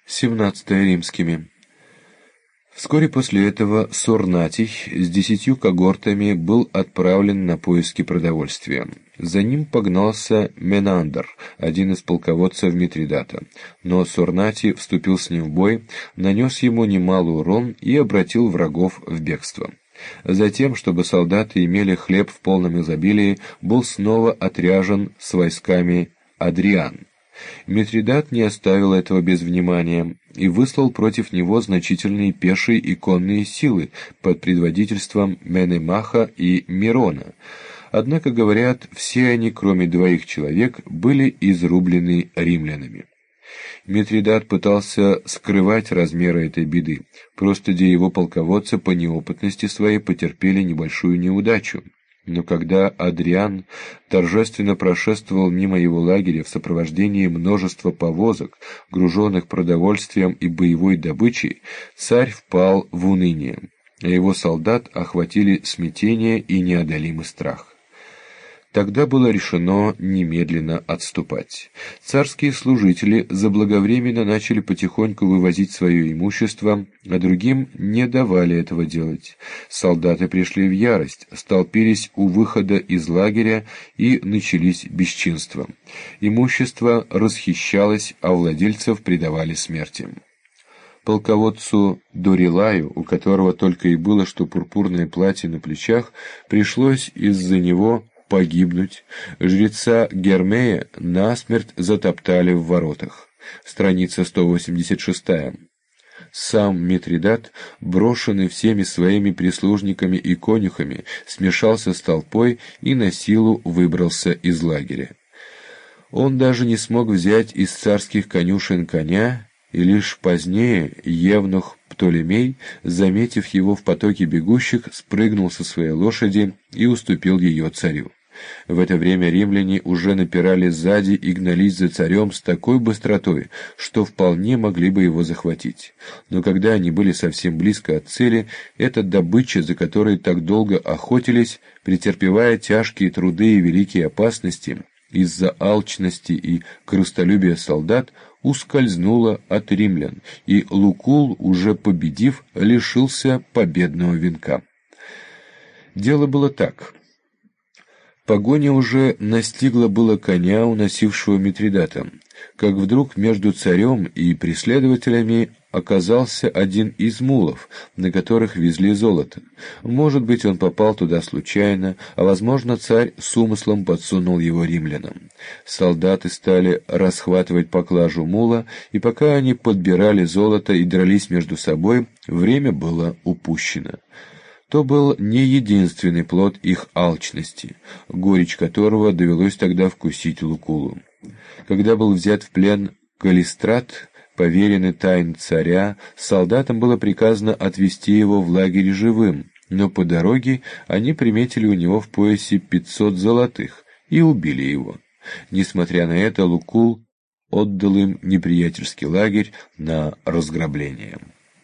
17 римскими. Вскоре после этого Сорнатий с 10 когортами был отправлен на поиски продовольствия. За ним погнался Менандр, один из полководцев Митридата, но Сорнатий вступил с ним в бой, нанес ему немалый урон и обратил врагов в бегство. Затем, чтобы солдаты имели хлеб в полном изобилии, был снова отряжен с войсками Адриан. Митридат не оставил этого без внимания и выслал против него значительные пешие и конные силы под предводительством Менемаха и Мирона. Однако, говорят, все они, кроме 2 человек, были изрублены римлянами. Митридат пытался скрывать размеры этой беды, просто где его полководцы по неопытности своей потерпели небольшую неудачу. Но когда Адриан торжественно прошествовал мимо его лагеря в сопровождении множества повозок, груженных продовольствием и боевой добычей, царь впал в уныние, а его солдат охватили смятение и неодолимый страх. Тогда было решено немедленно отступать. Царские служители заблаговременно начали потихоньку вывозить свое имущество, а другим не давали этого делать. Солдаты пришли в ярость, столпились у выхода из лагеря и начались бесчинства. Имущество расхищалось, а владельцев предавали смерти. Полководцу Дорилаю, у которого только и было что пурпурное платье на плечах, пришлось из-за него погибнуть. Жреца Гермея насмерть затоптали в воротах. Страница 186. Сам Митридат, брошенный всеми своими прислужниками и конюхами, смешался с толпой и на силу выбрался из лагеря. Он даже не смог взять из царских конюшен коня, и лишь позднее евнух Птолемей, заметив его в потоке бегущих, спрыгнул со своей лошади и уступил ее царю. В это время римляне уже напирали сзади и гнались за царем с такой быстротой, что вполне могли бы его захватить. Но когда они были совсем близко от цели, эта добыча, за которой так долго охотились, претерпевая тяжкие труды и великие опасности, из-за алчности и корыстолюбия солдат, ускользнула от римлян, и Лукул, уже победив, лишился победного венка. Дело было так. Погоня уже настигла было коня, уносившего Митридата, как вдруг между царем и преследователями оказался один из мулов, на которых везли золото. Может быть, он попал туда случайно, а, возможно, царь с умыслом подсунул его римлянам. Солдаты стали расхватывать поклажу мула, и пока они подбирали золото и дрались между собой, время было упущено. То был не единственный плод их алчности, горечь которого довелось тогда вкусить Лукулу. Когда был взят в плен Калистрат, поверенный тайн царя, солдатам было приказано отвезти его в лагерь живым, но по дороге они приметили у него в поясе 500 золотых и убили его. Несмотря на это, Лукул отдал им неприятельский лагерь на разграбление.